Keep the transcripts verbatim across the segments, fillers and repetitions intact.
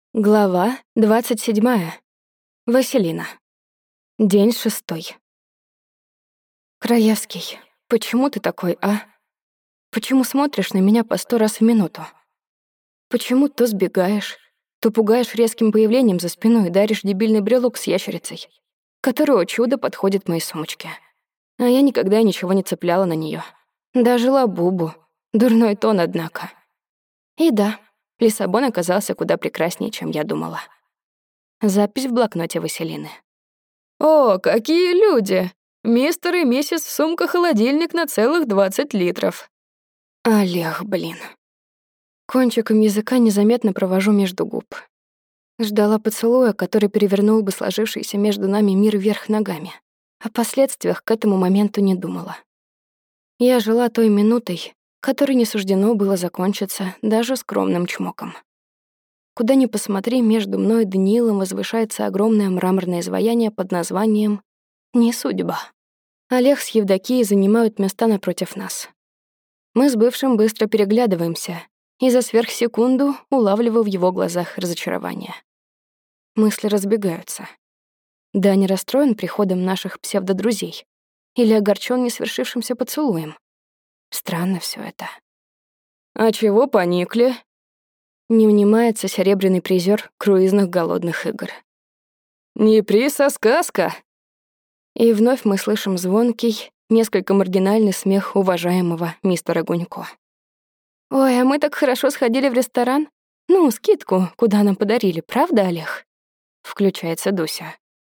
Глава двадцать седьмая. Василина. День шестой. Краевский, почему ты такой, а? Почему смотришь на меня по сто раз в минуту? Почему то сбегаешь, то пугаешь резким появлением за спиной и даришь дебильный брелок с ящерицей, который, о чудо, подходит моей сумочке? А я никогда ничего не цепляла на нее, даже лабубу. Дурной тон, однако. И да, Лиссабон оказался куда прекраснее, чем я думала. Запись в блокноте Василины. «О, какие люди! Мистер и миссис сумка-холодильник на целых двадцать литров». Олег, блин. Кончиком языка незаметно провожу между губ. Ждала поцелуя, который перевернул бы сложившийся между нами мир вверх ногами. О последствиях к этому моменту не думала. Я жила той минутой, которой не суждено было закончиться даже скромным чмоком. Куда ни посмотри, между мной и Даниилом возвышается огромное мраморное изваяние под названием «Не судьба». Олег с Евдокией занимают места напротив нас. Мы с бывшим быстро переглядываемся, и за сверхсекунду улавливаю в его глазах разочарование. Мысли разбегаются. Даня расстроен приходом наших псевдодрузей или огорчен несвершившимся поцелуем. Странно все это. «А чего поникли?» Не унимается серебряный призер круизных голодных игр. «Не приз, а сказка!» И вновь мы слышим звонкий, несколько маргинальный смех уважаемого мистера Гунько. «Ой, а мы так хорошо сходили в ресторан. Ну, скидку, куда нам подарили, правда, Олег?» Включается Дуся.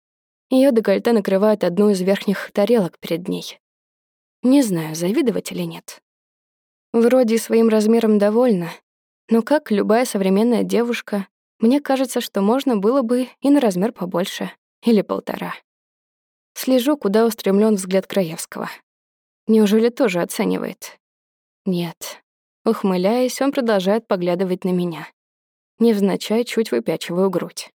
Её декольте накрывает одну из верхних тарелок перед ней. Не знаю, завидовать или нет. Вроде своим размером довольна, но как любая современная девушка, мне кажется, что можно было бы и на размер побольше, или полтора. Слежу, куда устремлен взгляд Краевского. Неужели тоже оценивает? Нет. Ухмыляясь, он продолжает поглядывать на меня. Невзначай чуть выпячиваю грудь.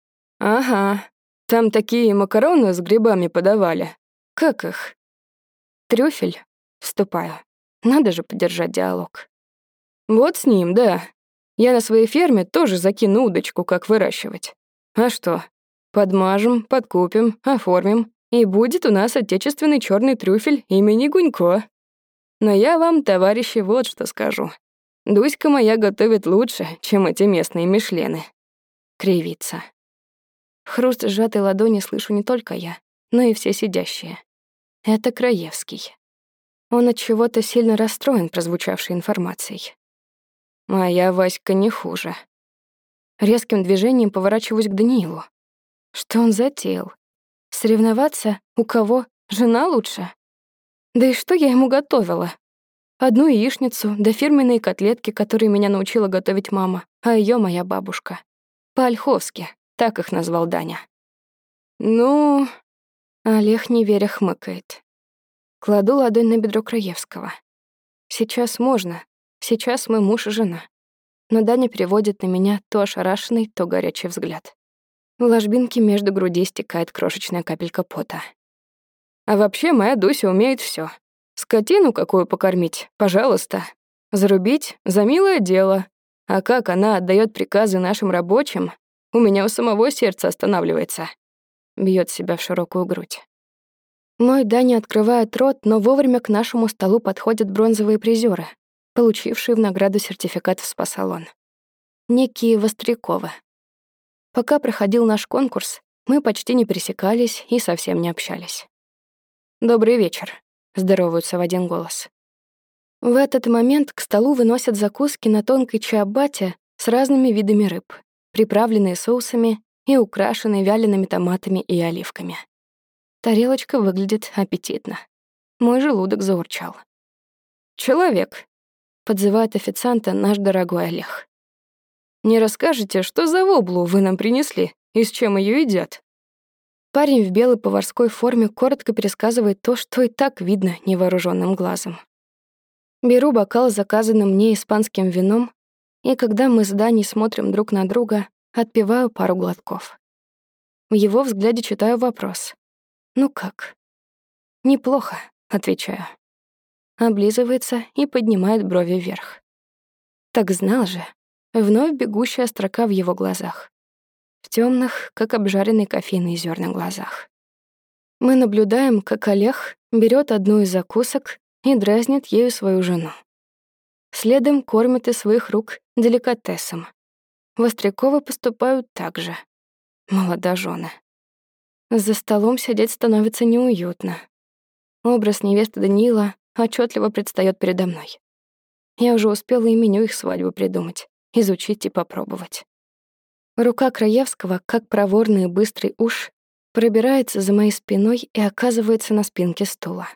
«Ага, там такие макароны с грибами подавали. Как их?» «Трюфель?» Вступаю. Надо же поддержать диалог. «Вот с ним, да. Я на своей ферме тоже закину удочку, как выращивать. А что? Подмажем, подкупим, оформим, и будет у нас отечественный черный трюфель имени Гунько. Но я вам, товарищи, вот что скажу. Дуська моя готовит лучше, чем эти местные мишлены». Кривится. Хруст сжатой ладони слышу не только я, но и все сидящие. Это Краевский. Он от чего-то сильно расстроен прозвучавшей информацией. Моя Васька не хуже. Резким движением поворачиваюсь к Даниилу. Что он затеял? Соревноваться? У кого? Жена лучше? Да и что я ему готовила? Одну яичницу, да фирменные котлетки, которые меня научила готовить мама, а её моя бабушка. По-ольховски, так их назвал Даня. Ну... Олег, не веря, хмыкает. Кладу ладонь на бедро Краевского. Сейчас можно. Сейчас мы муж и жена. Но Даня переводит на меня то ошарашенный, то горячий взгляд. В ложбинке между грудей стекает крошечная капелька пота. А вообще моя Дуся умеет всё. Скотину какую покормить, пожалуйста. Зарубить — за милое дело. А как она отдаёт приказы нашим рабочим, у меня у самого сердце останавливается. Бьёт себя в широкую грудь. Мой Даня открывает рот, но вовремя к нашему столу подходят бронзовые призеры, получившие в награду сертификат в спа-салон. Некие Востряковы. Пока проходил наш конкурс, мы почти не пересекались и совсем не общались. «Добрый вечер», — здороваются в один голос. В этот момент к столу выносят закуски на тонкой чиабатте с разными видами рыб, приправленные соусами и украшенные вялеными томатами и оливками. Тарелочка выглядит аппетитно. Мой желудок заурчал. «Человек», — подзывает официанта наш дорогой Олег. «Не расскажете, что за воблу вы нам принесли и с чем её едят?» Парень в белой поварской форме коротко пересказывает то, что и так видно невооружённым глазом. Беру бокал с заказанным мне испанским вином, и когда мы с Даней смотрим друг на друга, отпиваю пару глотков. В его взгляде читаю вопрос. «Ну как?» «Неплохо», — отвечаю. Облизывается и поднимает брови вверх. «Так знал же. Вновь бегущая строка в его глазах. В темных, как обжаренные кофейные зерна глазах. Мы наблюдаем, как Олег берет одну из закусок и дразнит ею свою жену. Следом кормит из своих рук деликатесом. Востряковы поступают так же. Молодожены. За столом сидеть становится неуютно. Образ невесты Даниила отчетливо предстаёт передо мной. Я уже успела и меню их свадьбы придумать, изучить и попробовать. Рука Краевского, как проворный и быстрый уж, пробирается за моей спиной и оказывается на спинке стула.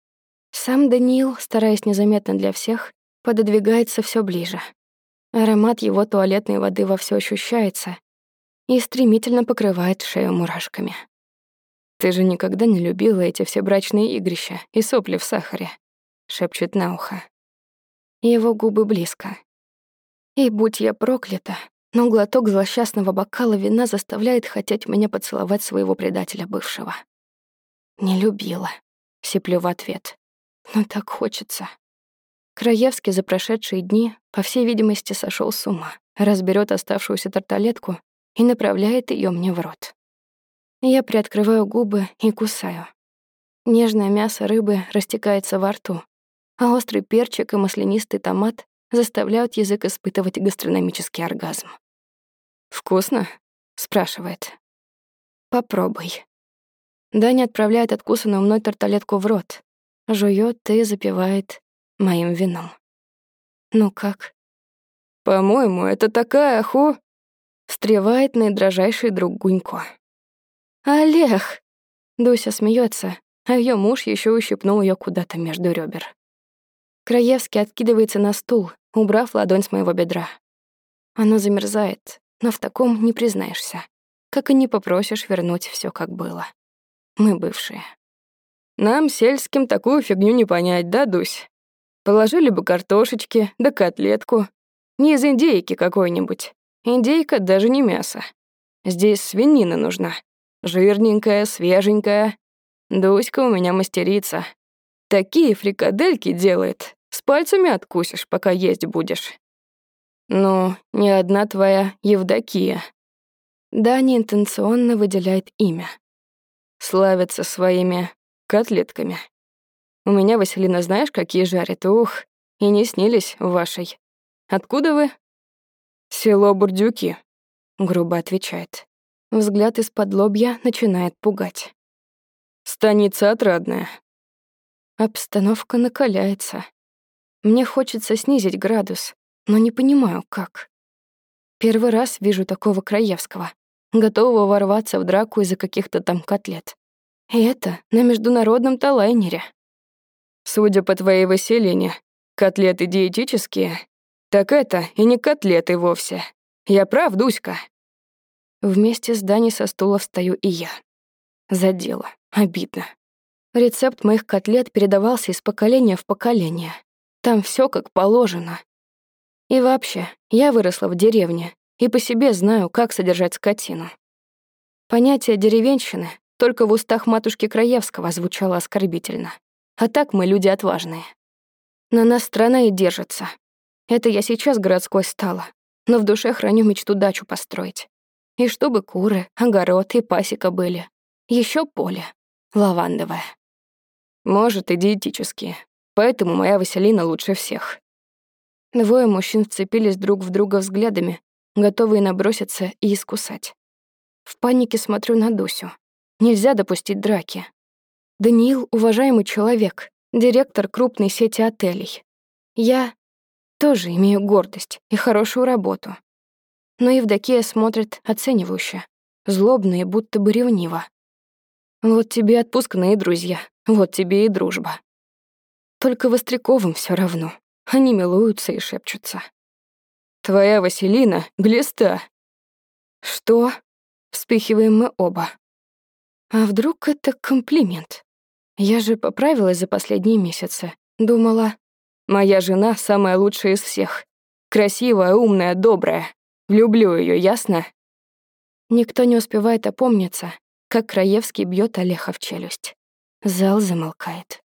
Сам Даниил, стараясь незаметно для всех, пододвигается всё ближе. Аромат его туалетной воды вовсю ощущается и стремительно покрывает шею мурашками. «Ты же никогда не любила эти все брачные игрища и сопли в сахаре», — шепчет на ухо. Его губы близко. И будь я проклята, но глоток злосчастного бокала вина заставляет хотеть меня поцеловать своего предателя бывшего. «Не любила», — сиплю в ответ. «Но так хочется». Краевский за прошедшие дни, по всей видимости, сошел с ума, разберет оставшуюся тарталетку и направляет ее мне в рот. Я приоткрываю губы и кусаю. Нежное мясо рыбы растекается во рту, а острый перчик и маслянистый томат заставляют язык испытывать гастрономический оргазм. «Вкусно?» — спрашивает. «Попробуй». Даня отправляет откусанную мной тарталетку в рот, жует и запивает моим вином. «Ну как?» «По-моему, это такая ху...» — встревает наидрожайший друг Гунько. «Олег!» — Дуся смеется, а ее муж еще ущипнул ее куда-то между ребер. Краевский откидывается на стул, убрав ладонь с моего бедра. Оно замерзает, но в таком не признаешься, как и не попросишь вернуть все как было. Мы бывшие. «Нам, сельским, такую фигню не понять, да, Дусь? Положили бы картошечки, да котлетку. Не из индейки какой-нибудь. Индейка даже не мясо. Здесь свинина нужна. Жирненькая, свеженькая. Дуська у меня мастерица. Такие фрикадельки делает. С пальцами откусишь, пока есть будешь». «Ну, не одна твоя Евдокия». Даня интенционно выделяет имя. Славится своими котлетками. У меня, Василина, знаешь, какие жарит? Ух, и не снились в вашей. Откуда вы? Село Бурдюки, грубо отвечает. Взгляд из-под лобья начинает пугать. Станица Отрадная. Обстановка накаляется. Мне хочется снизить градус, но не понимаю, как. Первый раз вижу такого Краевского, готового ворваться в драку из-за каких-то там котлет. И это на международном-то лайнере. Судя по твоей Василине, котлеты диетические, так это и не котлеты вовсе. Я прав, Дуська? Вместе с Даней со стула встаю и я. Задело. Обидно. Рецепт моих котлет передавался из поколения в поколение. Там все как положено. И вообще, я выросла в деревне и по себе знаю, как содержать скотину. Понятие деревенщины только в устах матушки Краевского звучало оскорбительно. А так мы люди отважные. На нас страна и держится. Это я сейчас городской стала, но в душе храню мечту дачу построить. И чтобы куры, огород и пасека были. Еще поле. Лавандовое. Может, и диетические. Поэтому моя Василина лучше всех. Двое мужчин вцепились друг в друга взглядами, готовые наброситься и искусать. В панике смотрю на Дусю. Нельзя допустить драки. Даниил — уважаемый человек, директор крупной сети отелей. Я тоже имею гордость и хорошую работу. Но Евдокия смотрит оценивающе, злобно и будто бы ревниво. Вот тебе отпускные друзья, вот тебе и дружба. Только Востряковым все равно. Они милуются и шепчутся. Твоя Василина — глиста. Что? Вспыхиваем мы оба. А вдруг это комплимент? Я же поправилась за последние месяцы. Думала, моя жена самая лучшая из всех. Красивая, умная, добрая. Люблю ее, ясно? Никто не успевает опомниться, как Краевский бьет Олега в челюсть. Зал замолкает.